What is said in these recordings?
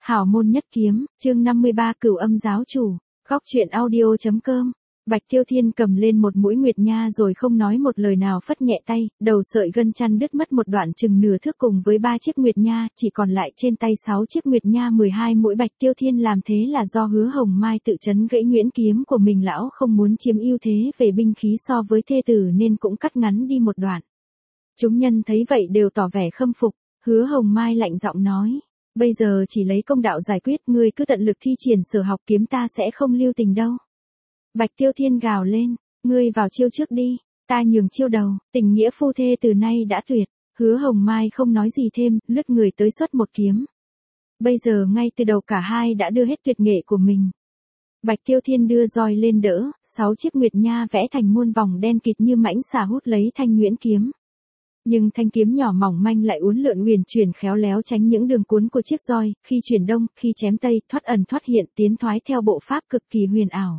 Hảo môn nhất kiếm, chương 53 Cửu Âm giáo chủ, góc truyện audio.com. Bạch Tiêu Thiên cầm lên một mũi nguyệt nha rồi không nói một lời nào phất nhẹ tay, đầu sợi gân chăn đứt mất một đoạn chừng nửa thước cùng với 3 chiếc nguyệt nha, chỉ còn lại trên tay 6 chiếc nguyệt nha 12 mũi. Bạch Tiêu Thiên làm thế là do Hứa Hồng Mai tự chấn gãy nhuyễn kiếm của mình, lão không muốn chiếm ưu thế về binh khí so với thê tử nên cũng cắt ngắn đi một đoạn. Chúng nhân thấy vậy đều tỏ vẻ khâm phục. Hứa Hồng Mai lạnh giọng nói: bây giờ chỉ lấy công đạo giải quyết, ngươi cứ tận lực thi triển sở học kiếm, ta sẽ không lưu tình đâu. Bạch Tiêu Thiên gào lên: ngươi vào chiêu trước đi, ta nhường chiêu đầu, tình nghĩa phu thê từ nay đã tuyệt. Hứa Hồng Mai không nói gì thêm, lướt người tới xuất một kiếm. Bây giờ ngay từ đầu cả hai đã đưa hết tuyệt nghệ của mình. Bạch Tiêu Thiên đưa roi lên đỡ, 6 chiếc nguyệt nha vẽ thành muôn vòng đen kịt như mãnh xà hút lấy thanh nhuyễn kiếm. Nhưng thanh kiếm nhỏ mỏng manh lại uốn lượn huyền chuyển khéo léo tránh những đường cuốn của chiếc roi, khi chuyển đông, khi chém tây, thoát ẩn thoát hiện, tiến thoái theo bộ pháp cực kỳ huyền ảo.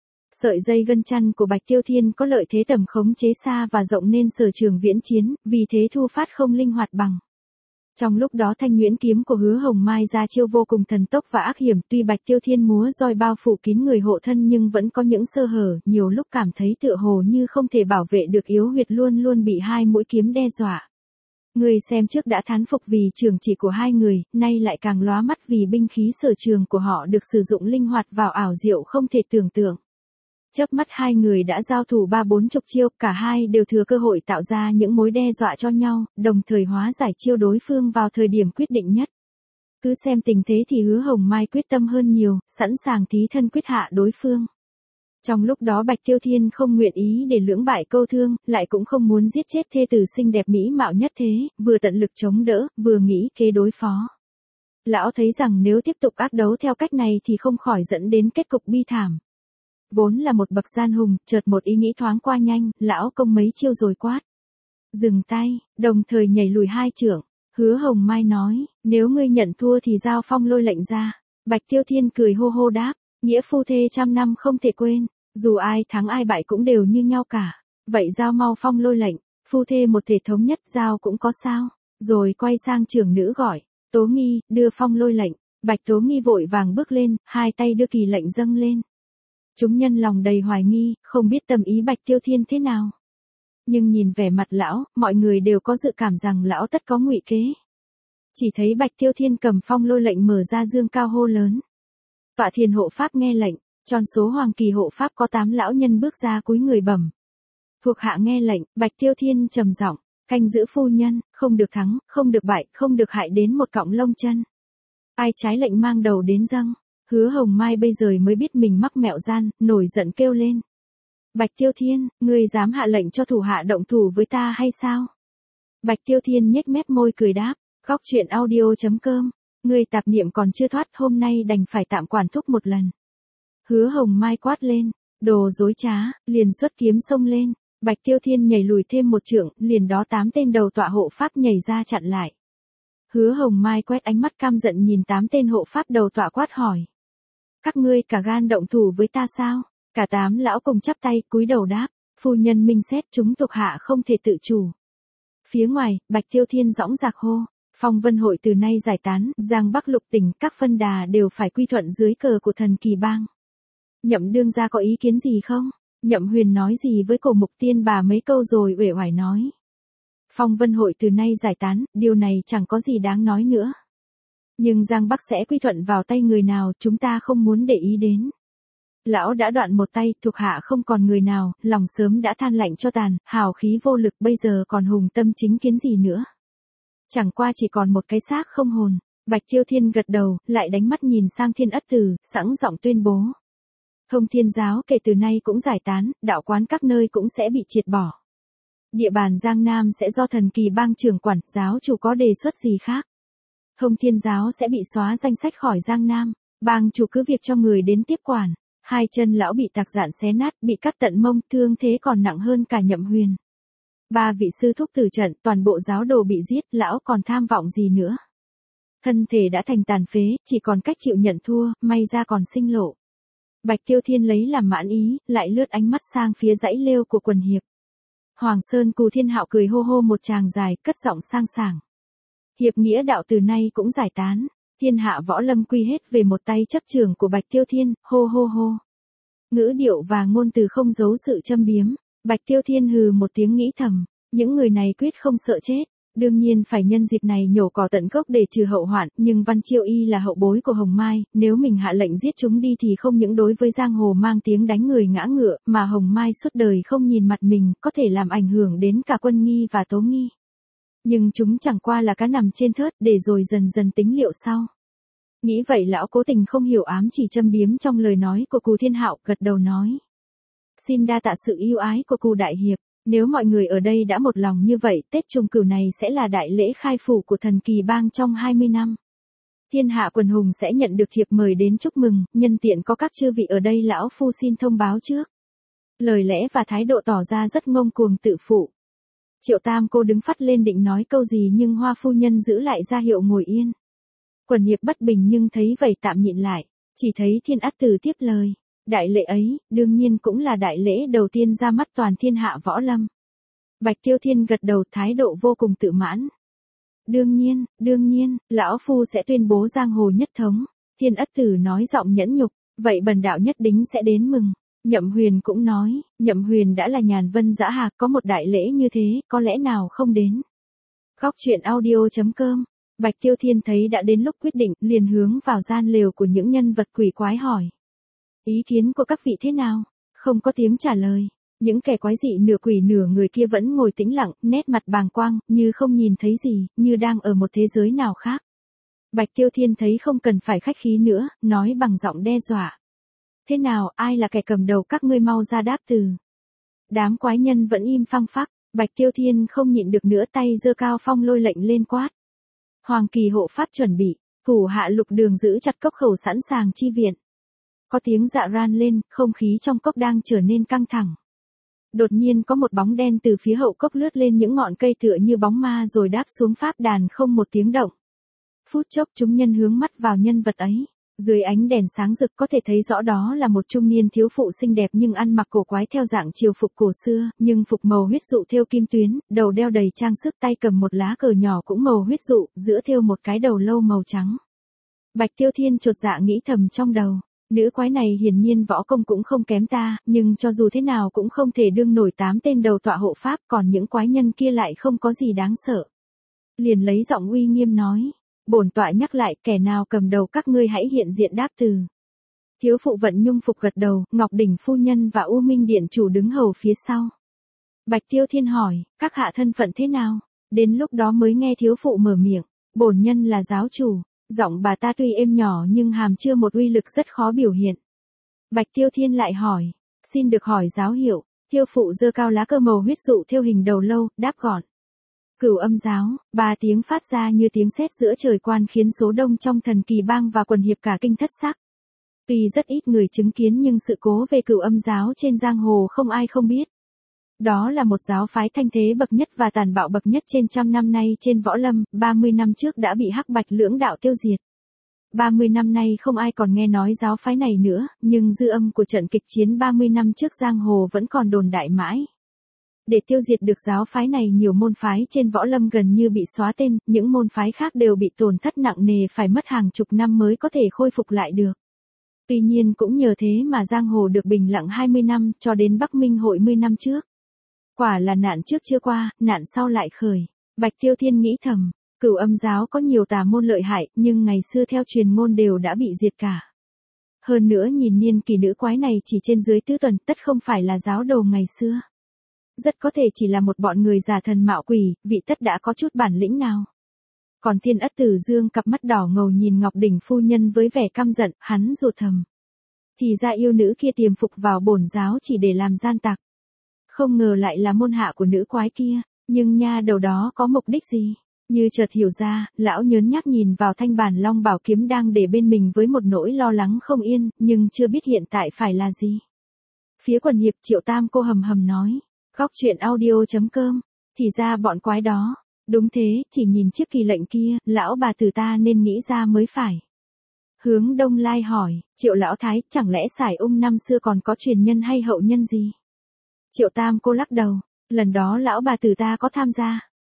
Sợi dây gân chăn của Bạch Tiêu Thiên có lợi thế tầm khống chế xa và rộng nên sở trường viễn chiến, vì thế thu phát không linh hoạt bằng. Trong lúc đó thanh nhuyễn kiếm của Hứa Hồng Mai ra chiêu vô cùng thần tốc và ác hiểm, tuy Bạch Tiêu Thiên múa roi bao phủ kín người hộ thân nhưng vẫn có những sơ hở, nhiều lúc cảm thấy tựa hồ như không thể bảo vệ được yếu huyệt, luôn luôn bị hai mũi kiếm đe dọa. Người xem trước đã thán phục vì trường chỉ của hai người, nay lại càng lóa mắt vì binh khí sở trường của họ được sử dụng linh hoạt vào ảo diệu không thể tưởng tượng. Chớp mắt hai người đã giao thủ 30-40 chiêu, cả hai đều thừa cơ hội tạo ra những mối đe dọa cho nhau, đồng thời hóa giải chiêu đối phương vào thời điểm quyết định nhất. Cứ xem tình thế thì Hứa Hồng Mai quyết tâm hơn nhiều, sẵn sàng thí thân quyết hạ đối phương. Trong lúc đó Bạch Tiêu Thiên không nguyện ý để lưỡng bại câu thương, lại cũng không muốn giết chết thê tử xinh đẹp mỹ mạo nhất thế, vừa tận lực chống đỡ, vừa nghĩ kế đối phó. Lão thấy rằng nếu tiếp tục ác đấu theo cách này thì không khỏi dẫn đến kết cục bi thảm. Vốn là một bậc gian hùng, chợt một ý nghĩ thoáng qua nhanh, lão công mấy chiêu rồi quát: dừng tay, đồng thời nhảy lùi 2 trượng. Hứa Hồng Mai nói: nếu ngươi nhận thua thì giao phong lôi lệnh ra. Bạch Tiêu Thiên cười hô hô đáp: nghĩa phu thê trăm năm không thể quên, dù ai thắng ai bại cũng đều như nhau cả. Vậy giao mau phong lôi lệnh, phu thê một thể thống nhất giao cũng có sao. Rồi quay sang trưởng nữ gọi: Tố Nghi, đưa phong lôi lệnh. Bạch Tố Nghi vội vàng bước lên, hai tay đưa kỳ lệnh dâng lên. Chúng nhân lòng đầy hoài nghi, không biết tâm ý Bạch Tiêu Thiên thế nào. Nhưng nhìn vẻ mặt lão, mọi người đều có dự cảm rằng lão tất có ngụy kế. Chỉ thấy Bạch Tiêu Thiên cầm phong lôi lệnh mở ra dương cao hô lớn: Tọa Thiền hộ pháp nghe lệnh. Tròn số hoàng kỳ hộ pháp có 8 lão nhân bước ra cúi người bẩm: thuộc hạ nghe lệnh. Bạch Tiêu Thiên trầm giọng: canh giữ phu nhân, không được thắng, không được bại, không được hại đến một cọng lông chân. Ai trái lệnh mang đầu đến dâng. Hứa Hồng Mai bây giờ mới biết mình mắc mẹo gian, nổi giận kêu lên: Bạch Tiêu Thiên, ngươi dám hạ lệnh cho thủ hạ động thủ với ta hay sao? Bạch Tiêu Thiên nhếch mép môi cười đáp: góc truyện audio.com. Ngươi tạp niệm còn chưa thoát, hôm nay đành phải tạm quản thúc một lần. Hứa Hồng Mai quát lên: đồ dối trá, liền xuất kiếm xông lên. Bạch Tiêu Thiên nhảy lùi thêm 1 trượng, liền đó 8 tên đầu tọa hộ pháp nhảy ra chặn lại. Hứa Hồng Mai quét ánh mắt căm giận nhìn 8 tên hộ pháp đầu tọa quát hỏi: các ngươi cả gan động thủ với ta sao? Cả 8 lão cùng chắp tay cúi đầu đáp: phu nhân minh xét, chúng thuộc hạ không thể tự chủ. Phía ngoài, Bạch Tiêu Thiên dõng dạc hô: Phong Vân hội từ nay giải tán, Giang Bắc lục tỉnh các phân đà đều phải quy thuận dưới cờ của Thần Kỳ Bang. Nhậm đương gia có ý kiến gì không? Nhậm Huyền nói gì với Cổ Mục Tiên bà mấy câu rồi uể oải nói: Phong Vân hội từ nay giải tán, điều này chẳng có gì đáng nói nữa. Nhưng Giang Bắc sẽ quy thuận vào tay người nào, chúng ta không muốn để ý đến. Lão đã đoạn một tay, thuộc hạ không còn người nào, lòng sớm đã than lạnh cho tàn, hào khí vô lực, bây giờ còn hùng tâm chính kiến gì nữa. Chẳng qua chỉ còn một cái xác không hồn. Bạch Tiêu Thiên gật đầu, lại đánh mắt nhìn sang Thiên Ất Tử, sẵn giọng tuyên bố: Thông Thiên giáo kể từ nay cũng giải tán, đạo quán các nơi cũng sẽ bị triệt bỏ. Địa bàn Giang Nam sẽ do Thần Kỳ Bang trưởng quản, giáo chủ có đề xuất gì khác? Thông Thiên giáo sẽ bị xóa danh sách khỏi Giang Nam, bang chủ cứ việc cho người đến tiếp quản. 2 chân lão bị tạc dạn xé nát, bị cắt tận mông, thương thế còn nặng hơn cả Nhậm Huyền. 3 vị sư thúc tử trận, toàn bộ giáo đồ bị giết, lão còn tham vọng gì nữa? Thân thể đã thành tàn phế, chỉ còn cách chịu nhận thua, may ra còn sinh lộ. Bạch Tiêu Thiên lấy làm mãn ý, lại lướt ánh mắt sang phía dãy lêu của quần hiệp. Hoàng Sơn Cù Thiên Hạo cười hô hô một tràng dài, cất giọng sang sảng: hiệp nghĩa đạo từ nay cũng giải tán. Thiên hạ võ lâm quy hết về một tay chấp trưởng của Bạch Tiêu Thiên, hô hô hô. Ngữ điệu và ngôn từ không giấu sự châm biếm. Bạch Tiêu Thiên hừ một tiếng nghĩ thầm, những người này quyết không sợ chết. Đương nhiên phải nhân dịp này nhổ cỏ tận gốc để trừ hậu hoạn, nhưng Văn Chiêu Y là hậu bối của Hồng Mai, nếu mình hạ lệnh giết chúng đi thì không những đối với giang hồ mang tiếng đánh người ngã ngựa, mà Hồng Mai suốt đời không nhìn mặt mình, có thể làm ảnh hưởng đến cả Quân Nghi và Tố Nghi. Nhưng chúng chẳng qua là cá nằm trên thớt, để rồi dần dần tính liệu sau. Nghĩ vậy lão cố tình không hiểu ám chỉ châm biếm trong lời nói của Cù Thiên Hạo, gật đầu nói. Xin đa tạ sự yêu ái của Cù đại hiệp. Nếu mọi người ở đây đã một lòng như vậy, Tết Trùng Cửu này sẽ là đại lễ khai phủ của thần kỳ bang trong 20 năm. Thiên hạ quần hùng sẽ nhận được thiệp mời đến chúc mừng, nhân tiện có các chư vị ở đây lão phu xin thông báo trước. Lời lẽ và thái độ tỏ ra rất ngông cuồng tự phụ. Triệu Tam cô đứng phắt lên định nói câu gì nhưng Hoa phu nhân giữ lại ra hiệu ngồi yên. Quần hiệp bất bình nhưng thấy vậy tạm nhịn lại, chỉ thấy Thiên Ắt Tử tiếp lời. Đại lễ ấy, đương nhiên cũng là đại lễ đầu tiên ra mắt toàn thiên hạ võ lâm. Bạch Tiêu Thiên gật đầu, thái độ vô cùng tự mãn. Đương nhiên, lão phu sẽ tuyên bố giang hồ nhất thống. Thiên Ất Tử nói giọng nhẫn nhục, vậy bần đạo nhất định sẽ đến mừng. Nhậm Huyền cũng nói, Nhậm Huyền đã là nhàn vân dã hạc, có một đại lễ như thế, có lẽ nào không đến. Góc truyện audio.com. Bạch Tiêu Thiên thấy đã đến lúc quyết định, liền hướng vào gian lều của những nhân vật quỷ quái hỏi. Ý kiến của các vị thế nào? Không có tiếng trả lời. Những kẻ quái dị nửa quỷ nửa người kia vẫn ngồi tĩnh lặng, nét mặt bàng quang, như không nhìn thấy gì, như đang ở một thế giới nào khác. Bạch Tiêu Thiên thấy không cần phải khách khí nữa, nói bằng giọng đe dọa. Thế nào, ai là kẻ cầm đầu, các ngươi mau ra đáp từ. Đám quái nhân vẫn im phăng phắc, Bạch Tiêu Thiên không nhịn được nữa, tay giơ cao phong lôi lệnh lên quát. Hoàng kỳ hộ pháp chuẩn bị, thủ hạ Lục Đường giữ chặt cốc khẩu sẵn sàng chi viện. Có tiếng dạ ran lên, không khí trong cốc đang trở nên căng thẳng. Đột nhiên có một bóng đen từ phía hậu cốc lướt lên những ngọn cây tựa như bóng ma rồi đáp xuống pháp đàn không một tiếng động. Phút chốc chúng nhân hướng mắt vào nhân vật ấy. Dưới ánh đèn sáng rực có thể thấy rõ đó là một trung niên thiếu phụ xinh đẹp nhưng ăn mặc cổ quái theo dạng triều phục cổ xưa, nhưng phục màu huyết dụ thêu kim tuyến, đầu đeo đầy trang sức, tay cầm một lá cờ nhỏ cũng màu huyết dụ, giữa thêu một cái đầu lâu màu trắng. Bạch Tiêu Thiên chột dạ nghĩ thầm trong đầu. Nữ quái này hiển nhiên võ công cũng không kém ta, nhưng cho dù thế nào cũng không thể đương nổi 8 tên đầu tọa hộ pháp, còn những quái nhân kia lại không có gì đáng sợ. Liền lấy giọng uy nghiêm nói, bổn tọa nhắc lại, kẻ nào cầm đầu các ngươi hãy hiện diện đáp từ. Thiếu phụ Vận Nhung phục gật đầu, Ngọc Đỉnh phu nhân và U Minh điện chủ đứng hầu phía sau. Bạch Tiêu Thiên hỏi, các hạ thân phận thế nào? Đến lúc đó mới nghe thiếu phụ mở miệng, bổn nhân là giáo chủ. Giọng bà ta tuy êm nhỏ nhưng hàm chứa một uy lực rất khó biểu hiện. Bạch Tiêu Thiên lại hỏi, xin được hỏi giáo hiệu. Thiếu phụ giơ cao lá cờ màu huyết dụ theo hình đầu lâu, đáp gọn. Cửu Âm giáo, 3 tiếng phát ra như tiếng sét giữa trời quan khiến số đông trong thần kỳ bang và quần hiệp cả kinh thất sắc. Tuy rất ít người chứng kiến nhưng sự cố về Cửu Âm giáo trên giang hồ không ai không biết. Đó là một giáo phái thanh thế bậc nhất và tàn bạo bậc nhất trên trăm năm nay trên võ lâm, 30 năm trước đã bị Hắc Bạch lưỡng đạo tiêu diệt. 30 năm nay không ai còn nghe nói giáo phái này nữa, nhưng dư âm của trận kịch chiến 30 năm trước giang hồ vẫn còn đồn đại mãi. Để tiêu diệt được giáo phái này, nhiều môn phái trên võ lâm gần như bị xóa tên, những môn phái khác đều bị tổn thất nặng nề, phải mất hàng chục năm mới có thể khôi phục lại được. Tuy nhiên cũng nhờ thế mà giang hồ được bình lặng 20 năm, cho đến Bắc Minh hội 10 năm trước. Quả là nạn trước chưa qua, nạn sau lại khởi. Bạch Tiêu Thiên nghĩ thầm, Cửu Âm giáo có nhiều tà môn lợi hại, nhưng ngày xưa theo truyền ngôn đều đã bị diệt cả. Hơn nữa nhìn niên kỳ nữ quái này chỉ trên dưới tứ tuần, tất không phải là giáo đồ ngày xưa. Rất có thể chỉ là một bọn người giả thần mạo quỷ, vị tất đã có chút bản lĩnh nào. Còn Thiên Ất Tử dương cặp mắt đỏ ngầu nhìn Ngọc Đỉnh phu nhân với vẻ căm giận, hắn rụt thầm. Thì ra yêu nữ kia tiềm phục vào bổn giáo chỉ để làm gian tặc. Không ngờ lại là môn hạ của nữ quái kia, nhưng nha đầu đó có mục đích gì? Như chợt hiểu ra, lão nhớn nhác nhìn vào thanh bản long bảo kiếm đang để bên mình với một nỗi lo lắng không yên, nhưng chưa biết hiện tại phải là gì. Phía quần hiệp Triệu Tam cô hầm hầm nói, góc truyện audio.com, thì ra bọn quái đó, đúng thế, chỉ nhìn chiếc kỳ lệnh kia, lão bà tử ta nên nghĩ ra mới phải. Hướng Đông Lai hỏi, Triệu lão thái, chẳng lẽ Sải Ung năm xưa còn có truyền nhân hay hậu nhân gì? Triệu Tam cô lắc đầu, lần đó lão bà tử ta có tham gia,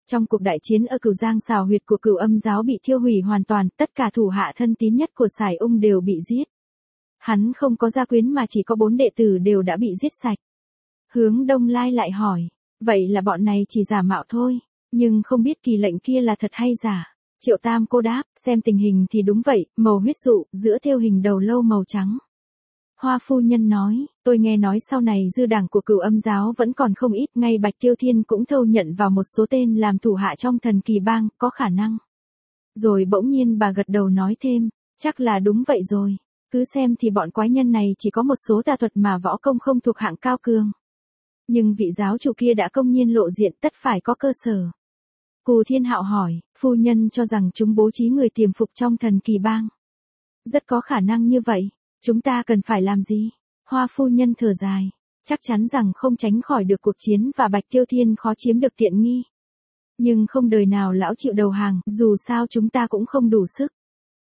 Trong cuộc đại chiến ở Cửu Giang, xào huyệt của Cửu Âm giáo bị thiêu hủy hoàn toàn, tất cả thủ hạ thân tín nhất của Sải Ung đều bị giết. Hắn không có gia quyến mà chỉ có 4 đệ tử đều đã bị giết sạch. Hướng Đông Lai lại hỏi, vậy là bọn này chỉ giả mạo thôi, nhưng không biết kỳ lệnh kia là thật hay giả. Triệu Tam cô đáp, xem tình hình thì đúng vậy, màu huyết dụ, giữa thêu hình đầu lâu màu trắng. Hoa phu nhân nói, tôi nghe nói sau này dư đảng của Cửu Âm giáo vẫn còn không ít, ngay Bạch Tiêu Thiên cũng thâu nhận vào một số tên làm thủ hạ trong Thần Kỳ Bang, có khả năng. Rồi bỗng nhiên bà gật đầu nói thêm, chắc là đúng vậy rồi, cứ xem thì bọn quái nhân này chỉ có một số tà thuật mà võ công không thuộc hạng cao cường. Nhưng vị giáo chủ kia đã công nhiên lộ diện, tất phải có cơ sở. Cù Thiên Hạo hỏi, phu nhân cho rằng chúng bố trí người tiềm phục trong Thần Kỳ Bang. Rất có khả năng như vậy, chúng ta cần phải làm gì? Hoa phu nhân thở dài, chắc chắn rằng không tránh khỏi được cuộc chiến và Bạch Tiêu Thiên khó chiếm được tiện nghi. Nhưng không đời nào lão chịu đầu hàng, dù sao chúng ta cũng không đủ sức.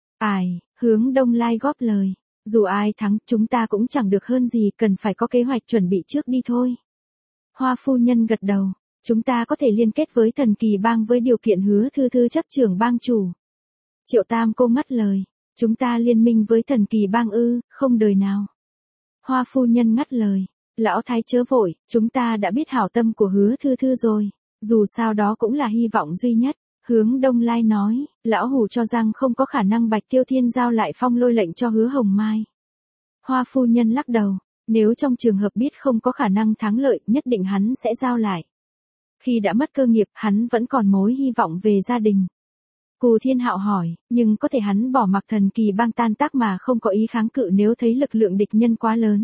Hướng Đông Lai góp lời, dù ai thắng chúng ta cũng chẳng được hơn gì, cần phải có kế hoạch chuẩn bị trước đi thôi. Hoa phu nhân gật đầu, chúng ta có thể liên kết với Thần Kỳ Bang với điều kiện Hứa Thư Thư chấp trưởng bang chủ. Triệu Tam cô ngắt lời, chúng ta liên minh với Thần Kỳ Bang ư, không đời nào. Hoa phu nhân ngắt lời, lão thái chớ vội, chúng ta đã biết hảo tâm của Hứa Thư Thư rồi, dù sao đó cũng là hy vọng duy nhất. Hướng Đông Lai nói, lão hủ cho rằng không có khả năng Bạch Tiêu Thiên giao lại phong lôi lệnh cho Hứa Hồng Mai. Hoa phu nhân lắc đầu, nếu trong trường hợp biết không có khả năng thắng lợi, nhất định hắn sẽ giao lại. Khi đã mất cơ nghiệp, hắn vẫn còn mối hy vọng về gia đình. Cù Thiên Hạo hỏi, nhưng có thể hắn bỏ mặc Thần Kỳ Bang tan tác mà không có ý kháng cự nếu thấy lực lượng địch nhân quá lớn.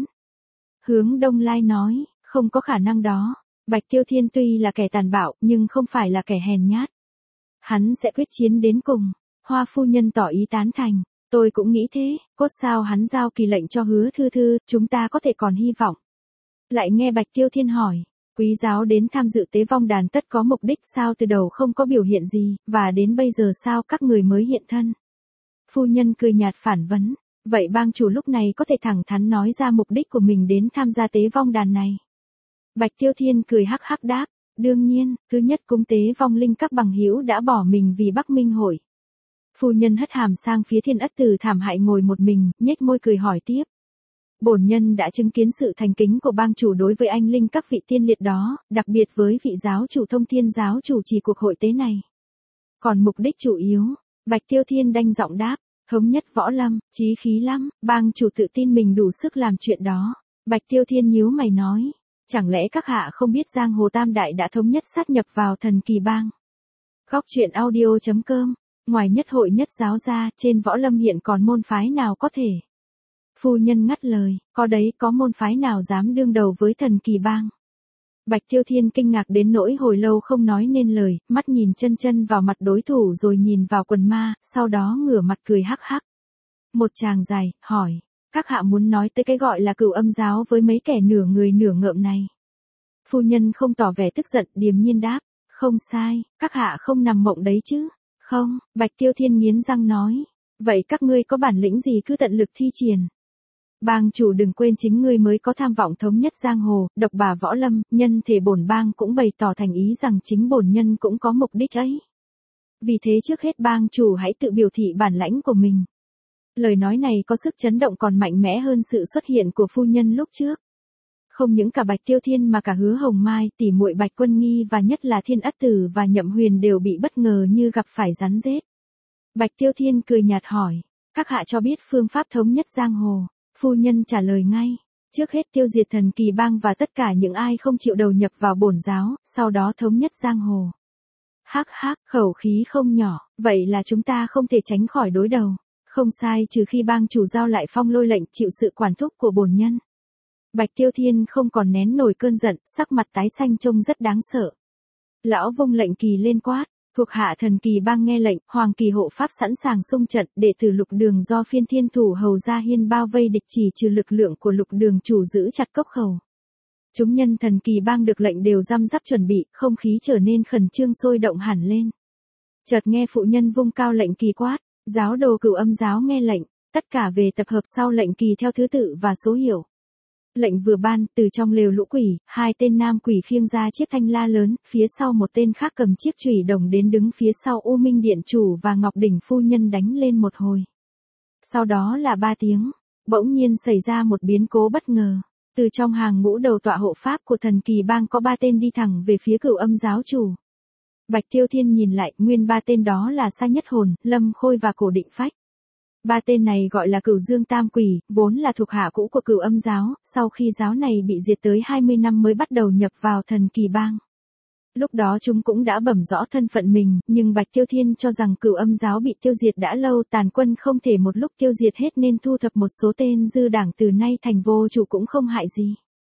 Hướng Đông Lai nói, không có khả năng đó. Bạch Tiêu Thiên tuy là kẻ tàn bạo, nhưng không phải là kẻ hèn nhát. Hắn sẽ quyết chiến đến cùng. Hoa phu nhân tỏ ý tán thành. Tôi cũng nghĩ thế, cốt sao hắn giao kỳ lệnh cho Hứa Thư Thư, chúng ta có thể còn hy vọng. Lại nghe Bạch Tiêu Thiên hỏi, quý giáo đến tham dự tế vong đàn tất có mục đích sao, từ đầu không có biểu hiện gì, và đến bây giờ sao các người mới hiện thân. Phu nhân cười nhạt phản vấn, vậy bang chủ lúc này có thể thẳng thắn nói ra mục đích của mình đến tham gia tế vong đàn này. Bạch Tiêu Thiên cười hắc hắc đáp, đương nhiên, thứ nhất cúng tế vong linh các bằng hữu đã bỏ mình vì Bắc Minh hội. Phu nhân hất hàm sang phía Thiên Ất Tử thảm hại ngồi một mình, nhếch môi cười hỏi tiếp. Bổn nhân đã chứng kiến sự thành kính của bang chủ đối với anh linh các vị tiên liệt đó, đặc biệt với vị giáo chủ Thông Thiên giáo chủ trì cuộc hội tế này. Còn mục đích chủ yếu, Bạch Tiêu Thiên đanh giọng đáp, thống nhất võ lâm, chí khí lắm, bang chủ tự tin mình đủ sức làm chuyện đó. Bạch Tiêu Thiên nhíu mày nói, chẳng lẽ các hạ không biết giang hồ tam đại đã thống nhất sát nhập vào Thần Kỳ Bang? Góc truyện audio.com, ngoài nhất hội nhất giáo ra, trên võ lâm hiện còn môn phái nào có thể? Phu nhân ngắt lời, có đấy, có môn phái nào dám đương đầu với Thần Kỳ Bang? Bạch Tiêu Thiên kinh ngạc đến nỗi hồi lâu không nói nên lời, mắt nhìn chân chân vào mặt đối thủ rồi nhìn vào quần ma, sau đó ngửa mặt cười hắc hắc. Một tràng dài, hỏi, các hạ muốn nói tới cái gọi là Cửu Âm giáo với mấy kẻ nửa người nửa ngợm này? Phu nhân không tỏ vẻ tức giận, điềm nhiên đáp, không sai, các hạ không nằm mộng đấy chứ? Không, Bạch Tiêu Thiên nghiến răng nói, vậy các ngươi có bản lĩnh gì cứ tận lực thi triển. Bang chủ đừng quên chính ngươi mới có tham vọng thống nhất giang hồ, độc bà võ lâm, nhân thể bổn bang cũng bày tỏ thành ý rằng chính bổn nhân cũng có mục đích ấy. Vì thế trước hết bang chủ hãy tự biểu thị bản lãnh của mình. Lời nói này có sức chấn động còn mạnh mẽ hơn sự xuất hiện của phu nhân lúc trước. Không những cả Bạch Tiêu Thiên mà cả Hứa Hồng Mai, tỷ muội Bạch Quân Nghi và nhất là Thiên Ất Tử và Nhậm Huyền đều bị bất ngờ như gặp phải rắn rết. Bạch Tiêu Thiên cười nhạt hỏi, các hạ cho biết phương pháp thống nhất giang hồ. Phu nhân trả lời ngay, trước hết tiêu diệt Thần Kỳ Bang và tất cả những ai không chịu đầu nhập vào bổn giáo, sau đó thống nhất giang hồ. Hắc hắc, khẩu khí không nhỏ, vậy là chúng ta không thể tránh khỏi đối đầu. Không sai, trừ khi bang chủ giao lại phong lôi lệnh chịu sự quản thúc của bổn nhân. Bạch Tiêu Thiên không còn nén nổi cơn giận, sắc mặt tái xanh trông rất đáng sợ. Lão vung lệnh kỳ lên quát, thuộc hạ Thần Kỳ Bang nghe lệnh, Hoàng Kỳ hộ pháp sẵn sàng xung trận, đệ tử Lục Đường do Phiên Thiên thủ hầu Gia Hiên bao vây địch chỉ trừ lực lượng của Lục Đường chủ giữ chặt cốc khẩu. Chúng nhân Thần Kỳ Bang được lệnh đều răm rắp chuẩn bị, không khí trở nên khẩn trương sôi động hẳn lên. Chợt nghe phụ nhân vung cao lệnh kỳ quát, giáo đồ Cửu Âm giáo nghe lệnh, tất cả về tập hợp sau lệnh kỳ theo thứ tự và số hiệu. Lệnh vừa ban, từ trong lều lũ quỷ, hai tên nam quỷ khiêng ra chiếc thanh la lớn, phía sau một tên khác cầm chiếc chùy đồng đến đứng phía sau U Minh Điện chủ và Ngọc Đỉnh phu nhân đánh lên một hồi. Sau đó là 3 tiếng, bỗng nhiên xảy ra một biến cố bất ngờ. Từ trong hàng ngũ đầu tọa hộ pháp của thần kỳ bang có 3 tên đi thẳng về phía Cửu Âm giáo chủ. Bạch Tiêu Thiên nhìn lại, nguyên 3 tên đó là Sa Nhất Hồn, Lâm Khôi và Cổ Định Phách. 3 tên này gọi là Cửu Dương Tam Quỷ, vốn là thuộc hạ cũ của Cửu Âm giáo, sau khi giáo này bị diệt tới 20 năm mới bắt đầu nhập vào thần kỳ bang. Lúc đó chúng cũng đã bẩm rõ thân phận mình, nhưng Bạch Tiêu Thiên cho rằng Cửu Âm giáo bị tiêu diệt đã lâu, tàn quân không thể một lúc tiêu diệt hết nên thu thập một số tên dư đảng từ nay thành vô chủ cũng không hại gì.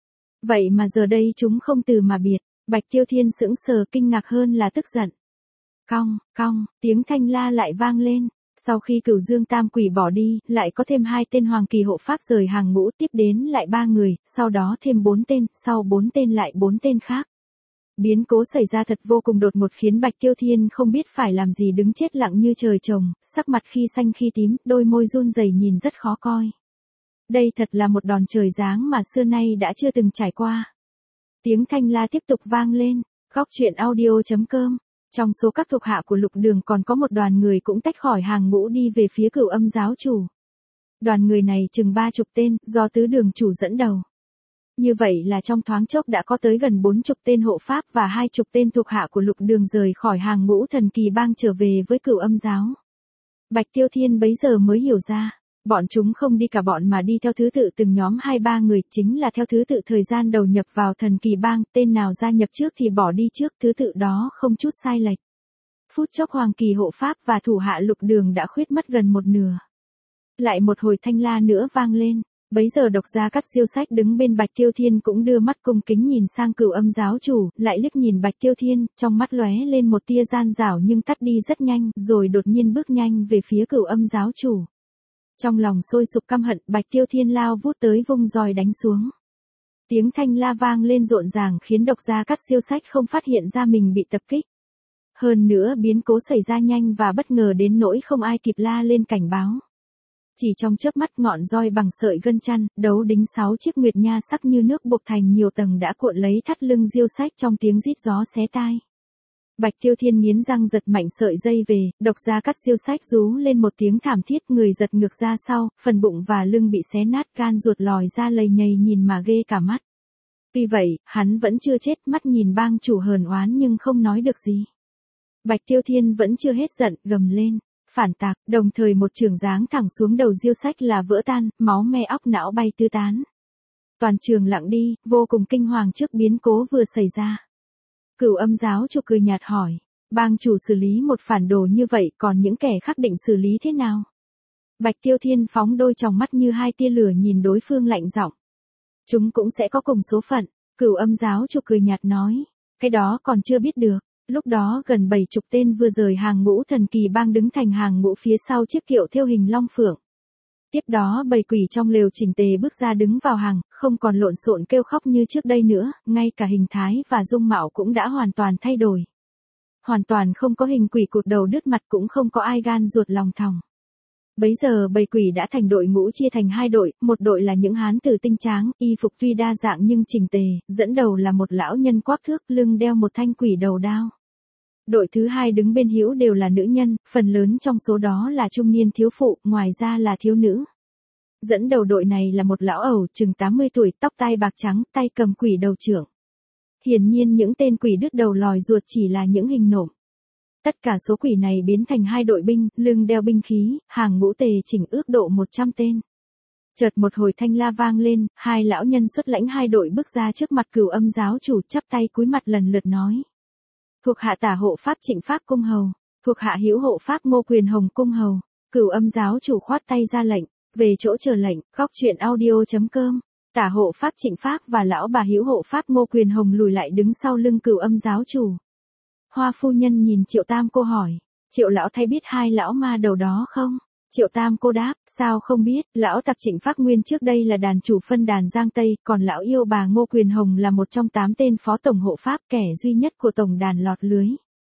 Vậy mà giờ đây chúng không từ mà biệt, Bạch Tiêu Thiên sững sờ, kinh ngạc hơn là tức giận. Cong, cong, tiếng thanh la lại vang lên. Sau khi Cửu Dương Tam Quỷ bỏ đi, lại có thêm 2 tên hoàng kỳ hộ pháp rời hàng ngũ, tiếp đến lại 3 người, sau đó thêm 4 tên, sau 4 tên lại 4 tên khác. Biến cố xảy ra thật vô cùng đột ngột khiến Bạch Tiêu Thiên không biết phải làm gì, đứng chết lặng như trời trồng, sắc mặt khi xanh khi tím, đôi môi run rẩy nhìn rất khó coi. Đây thật là một đòn trời giáng mà xưa nay đã chưa từng trải qua. Tiếng thanh la tiếp tục vang lên, Góc Truyện Audio.com. Trong số các thuộc hạ của Lục Đường còn có một đoàn người cũng tách khỏi hàng ngũ đi về phía Cửu Âm giáo chủ. Đoàn người này chừng 30 tên, do tứ đường chủ dẫn đầu. Như vậy là trong thoáng chốc đã có tới gần 40 tên hộ pháp và 20 tên thuộc hạ của Lục Đường rời khỏi hàng ngũ thần kỳ bang trở về với Cửu Âm giáo. Bạch Tiêu Thiên bấy giờ mới hiểu ra, bọn chúng không đi cả bọn mà đi theo thứ tự từng nhóm 2-3 người, chính là theo thứ tự thời gian đầu nhập vào thần kỳ bang, tên nào gia nhập trước thì bỏ đi trước, thứ tự đó không chút sai lệch. Phút chốc hoàng kỳ hộ pháp và thủ hạ Lục Đường đã khuyết mất gần một nửa. Lại một hồi thanh la nữa vang lên, bấy giờ Độc Gia Cát Siêu Sách đứng bên Bạch Tiêu Thiên cũng đưa mắt cung kính nhìn sang Cửu Âm giáo chủ, lại liếc nhìn Bạch Tiêu Thiên, trong mắt lóe lên một tia gian dảo nhưng tắt đi rất nhanh, rồi đột nhiên bước nhanh về phía Cửu Âm giáo chủ. Trong lòng sôi sục căm hận, Bạch Tiêu Thiên lao vút tới vung roi đánh xuống. Tiếng thanh la vang lên rộn ràng khiến Độc Gia Cát Siêu Sách không phát hiện ra mình bị tập kích. Hơn nữa biến cố xảy ra nhanh và bất ngờ đến nỗi không ai kịp la lên cảnh báo. Chỉ trong chớp mắt, ngọn roi bằng sợi gân chăn, đấu đính 6 chiếc nguyệt nha sắc như nước buộc thành nhiều tầng đã cuộn lấy thắt lưng Diêu Sách trong tiếng rít gió xé tai. Bạch Tiêu Thiên nghiến răng giật mạnh sợi dây về, Độc Gia Cát Siêu Sách rú lên một tiếng thảm thiết, người giật ngược ra sau, phần bụng và lưng bị xé nát, gan ruột lòi ra lầy nhầy nhìn mà ghê cả mắt. Tuy vậy, hắn vẫn chưa chết, mắt nhìn bang chủ hờn oán nhưng không nói được gì. Bạch Tiêu Thiên vẫn chưa hết giận, gầm lên, phản tạc, đồng thời một chưởng giáng thẳng xuống đầu Diêu Sách là vỡ tan, máu me óc não bay tứ tán. Toàn trường lặng đi, vô cùng kinh hoàng trước biến cố vừa xảy ra. Cửu Âm giáo chủ cười nhạt hỏi, bang chủ xử lý một phản đồ như vậy, còn những kẻ khác định xử lý thế nào? Bạch Tiêu Thiên phóng đôi tròng mắt như 2 tia lửa nhìn đối phương lạnh giọng. Chúng cũng sẽ có cùng số phận. Cửu Âm giáo chủ cười nhạt nói, cái đó còn chưa biết được. Lúc đó gần 70 tên vừa rời hàng ngũ thần kỳ bang đứng thành hàng ngũ phía sau chiếc kiệu thêu hình long phượng. Tiếp đó bầy quỷ trong lều chỉnh tề bước ra đứng vào hàng, không còn lộn xộn kêu khóc như trước đây nữa, ngay cả hình thái và dung mạo cũng đã hoàn toàn thay đổi. Hoàn toàn không có hình quỷ cụt đầu đứt mặt, cũng không có ai gan ruột lòng thòng. Bấy giờ bầy quỷ đã thành đội ngũ chia thành 2 đội, một đội là những hán tử tinh tráng, y phục tuy đa dạng nhưng chỉnh tề, dẫn đầu là một lão nhân quắc thước, lưng đeo một thanh quỷ đầu đao. Đội thứ 2 đứng bên hữu đều là nữ nhân, phần lớn trong số đó là trung niên thiếu phụ, ngoài ra là thiếu nữ. Dẫn đầu đội này là một lão ẩu chừng 80 tuổi, tóc tai bạc trắng, tay cầm quỷ đầu trưởng. Hiển nhiên những tên quỷ đứt đầu lòi ruột chỉ là những hình nộm. Tất cả số quỷ này biến thành 2 đội binh, lưng đeo binh khí, hàng ngũ tề chỉnh ước độ 100 tên. Chợt một hồi thanh la vang lên, 2 lão nhân xuất lãnh 2 đội bước ra trước mặt Cửu Âm giáo chủ, chắp tay cúi mặt lần lượt nói. Thuộc hạ Tả hộ pháp Trịnh Phác cung hầu, thuộc hạ Hữu hộ pháp Ngô Quyền Hồng cung hầu. Cửu Âm giáo chủ khoát tay ra lệnh, về chỗ chờ lệnh. Góc Truyện Audio.com. Tả hộ pháp Trịnh Phác và lão bà Hữu hộ pháp Ngô Quyền Hồng lùi lại đứng sau lưng Cửu Âm giáo chủ. Hoa phu nhân nhìn Triệu Tam cô hỏi, Triệu lão thay biết 2 lão ma đầu đó không? Triệu Tam cô đáp, sao không biết, lão tặc Trịnh Phác Nguyên trước đây là đàn chủ phân đàn Giang Tây, còn lão yêu bà Ngô Quyền Hồng là một trong 8 tên phó tổng hộ pháp, kẻ duy nhất của tổng đàn lọt lưới.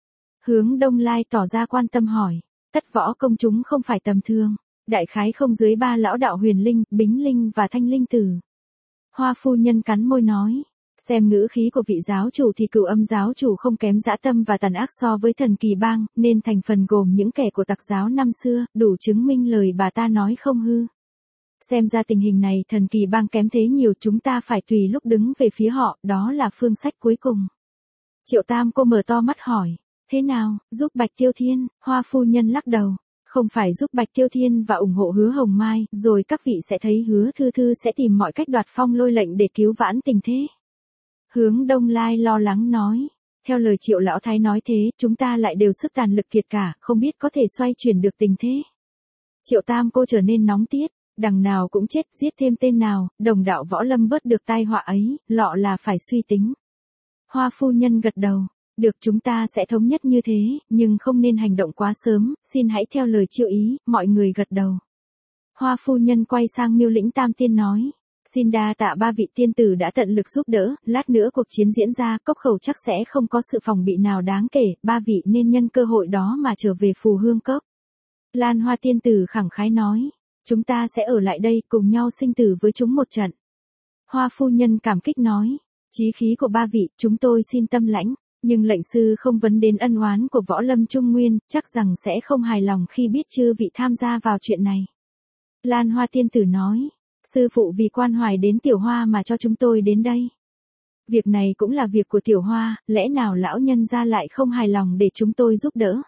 Hướng Đông Lai tỏ ra quan tâm hỏi, tất võ công chúng không phải tầm thường, đại khái không dưới 3 lão đạo Huyền Linh, Bính Linh và Thanh Linh Tử. Hoa phu nhân cắn môi nói. Xem ngữ khí của vị giáo chủ thì Cửu Âm giáo chủ không kém dã tâm và tàn ác so với Thần Kỳ Bang, nên thành phần gồm những kẻ của tặc giáo năm xưa, đủ chứng minh lời bà ta nói không hư. Xem ra tình hình này Thần Kỳ Bang kém thế nhiều, chúng ta phải tùy lúc đứng về phía họ, đó là phương sách cuối cùng. Triệu Tam cô mở to mắt hỏi, thế nào, giúp Bạch Tiêu Thiên? Hoa phu nhân lắc đầu, không phải giúp Bạch Tiêu Thiên và ủng hộ Hứa Hồng Mai, rồi các vị sẽ thấy Hứa Thư Thư sẽ tìm mọi cách đoạt Phong Lôi lệnh để cứu vãn tình thế. Hướng Đông Lai lo lắng nói, theo lời Triệu lão thái nói thế, chúng ta lại đều sức tàn lực kiệt cả, không biết có thể xoay chuyển được tình thế. Triệu Tam cô trở nên nóng tiết, đằng nào cũng chết, giết thêm tên nào, đồng đạo Võ Lâm bớt được tai họa ấy, lọ là phải suy tính. Hoa phu nhân gật đầu, được, chúng ta sẽ thống nhất như thế, nhưng không nên hành động quá sớm, xin hãy theo lời Triệu ý, mọi người gật đầu. Hoa phu nhân quay sang Miêu Lĩnh Tam Tiên nói, xin đa tạ ba vị tiên tử đã tận lực giúp đỡ, lát nữa cuộc chiến diễn ra, Cốc Khẩu chắc sẽ không có sự phòng bị nào đáng kể, ba vị nên nhân cơ hội đó mà trở về Phù Hương Cốc. Lan Hoa tiên tử khẳng khái nói, chúng ta sẽ ở lại đây cùng nhau sinh tử với chúng một trận. Hoa phu nhân cảm kích nói, chí khí của ba vị, chúng tôi xin tâm lãnh, nhưng lệnh sư không vấn đến ân oán của Võ Lâm Trung Nguyên, chắc rằng sẽ không hài lòng khi biết chư vị tham gia vào chuyện này. Lan Hoa tiên tử nói, sư phụ vì quan hoài đến Tiểu Hoa mà cho chúng tôi đến đây. Việc này cũng là việc của Tiểu Hoa, lẽ nào lão nhân gia lại không hài lòng để chúng tôi giúp đỡ?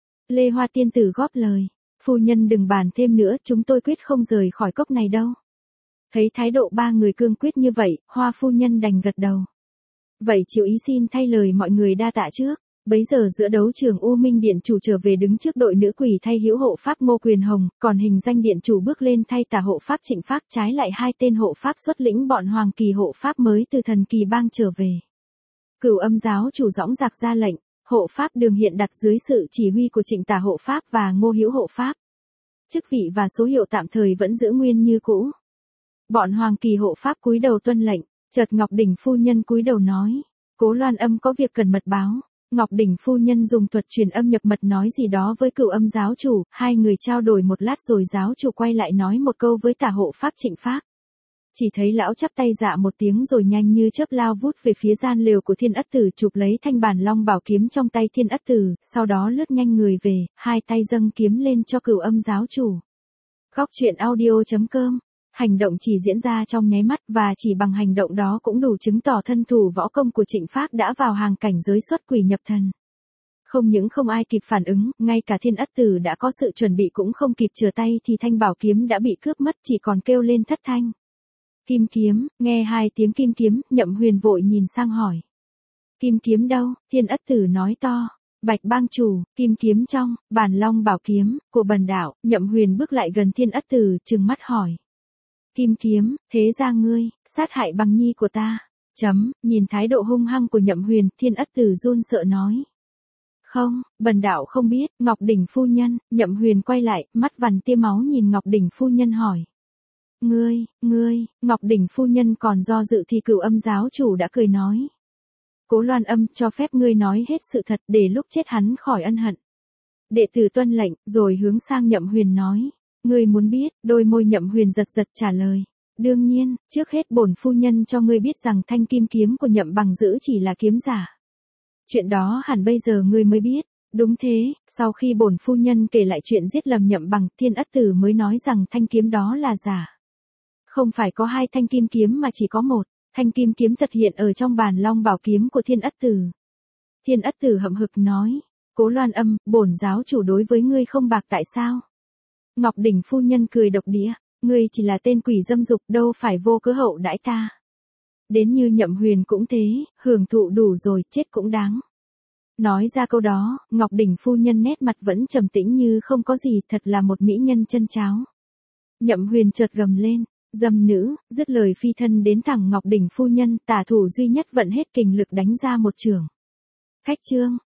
Lê Hoa tiên tử góp lời, phu nhân đừng bàn thêm nữa, chúng tôi quyết không rời khỏi cốc này đâu. Thấy thái độ ba người cương quyết như vậy, Hoa phu nhân đành gật đầu. Vậy Triệu ý xin thay lời mọi người đa tạ trước. Bấy giờ giữa đấu trường U Minh Điện chủ trở về đứng trước đội nữ quỷ thay hữu hộ pháp Ngô Quyền Hồng, còn hình danh điện chủ bước lên thay tả hộ pháp Trịnh Phác, trái lại hai tên hộ pháp xuất lĩnh bọn Hoàng Kỳ hộ pháp mới từ Thần Kỳ Bang trở về. Cửu Âm giáo chủ dõng dạc ra lệnh, hộ pháp Đường hiện đặt dưới sự chỉ huy của Trịnh tả hộ pháp và Ngô Hữu hộ pháp. Chức vị và số hiệu tạm thời vẫn giữ nguyên như cũ. Bọn Hoàng Kỳ hộ pháp cúi đầu tuân lệnh, chợt Ngọc Đỉnh phu nhân cúi đầu nói, Cố Loan Âm có việc cần mật báo. Ngọc Đỉnh phu nhân dùng thuật truyền âm nhập mật nói gì đó với Cửu Âm giáo chủ, hai người trao đổi một lát rồi giáo chủ quay lại nói một câu với tả hộ pháp Trịnh Phác. Chỉ thấy lão chắp tay dạ một tiếng rồi nhanh như chớp lao vút về phía gian lều của Thiên Ất Tử, chụp lấy thanh bản long bảo kiếm trong tay Thiên Ất Tử, sau đó lướt nhanh người về, hai tay dâng kiếm lên cho Cửu Âm giáo chủ. Góc truyện audio.com. Hành động chỉ diễn ra trong nháy mắt và chỉ bằng hành động đó cũng đủ chứng tỏ thân thủ võ công của Trịnh Phác đã vào hàng cảnh giới xuất quỷ nhập thần. Không những không ai kịp phản ứng, ngay cả Thiên Ất Tử đã có sự chuẩn bị cũng không kịp chừa tay thì thanh bảo kiếm đã bị cướp mất, chỉ còn kêu lên thất thanh. Kim kiếm, nghe hai tiếng kim kiếm, Nhậm Huyền vội nhìn sang hỏi. Kim kiếm đâu? Thiên Ất Tử nói to. Bạch bang chủ, kim kiếm trong, bản long bảo kiếm, của bần đạo. Nhậm Huyền bước lại gần Thiên Ất Tử, trừng mắt hỏi. Kim kiếm, thế ra ngươi, sát hại bằng nhi của ta. Nhìn thái độ hung hăng của Nhậm Huyền, Thiên Ất Tử run sợ nói. Không, bần đạo không biết. Ngọc Đỉnh phu nhân. Nhậm Huyền quay lại, mắt vằn tia máu nhìn Ngọc Đỉnh phu nhân hỏi. Ngươi, Ngọc Đỉnh phu nhân còn do dự thì Cửu Âm giáo chủ đã cười nói. Cố Loan Âm, cho phép ngươi nói hết sự thật để lúc chết hắn khỏi ân hận. Đệ tử tuân lệnh, rồi hướng sang Nhậm Huyền nói. Ngươi muốn biết? Đôi môi Nhậm Huyền giật giật trả lời. Đương nhiên, trước hết bổn phu nhân cho ngươi biết rằng thanh kim kiếm của Nhậm Bằng giữ chỉ là kiếm giả. Chuyện đó hẳn bây giờ ngươi mới biết. Đúng thế, sau khi bổn phu nhân kể lại chuyện giết lầm Nhậm Bằng, Thiên Ất Tử mới nói rằng thanh kiếm đó là giả. Không phải có hai thanh kim kiếm mà chỉ có một. Thanh kim kiếm thật hiện ở trong bản long bảo kiếm của Thiên Ất Tử. Thiên Ất Tử hậm hực nói. Cố Loan Âm, bổn giáo chủ đối với ngươi không bạc tại sao? Ngọc Đỉnh phu nhân cười độc địa. Ngươi chỉ là tên quỷ dâm dục, đâu phải vô cớ hậu đãi ta. Đến như Nhậm Huyền cũng thế, hưởng thụ đủ rồi, chết cũng đáng. Nói ra câu đó, Ngọc Đỉnh phu nhân nét mặt vẫn trầm tĩnh như không có gì, thật là một mỹ nhân chân cháo. Nhậm Huyền chợt gầm lên. Dâm nữ, dứt lời phi thân đến thẳng Ngọc Đỉnh phu nhân, tả thủ duy nhất vận hết kình lực đánh ra một chưởng. Khách chương.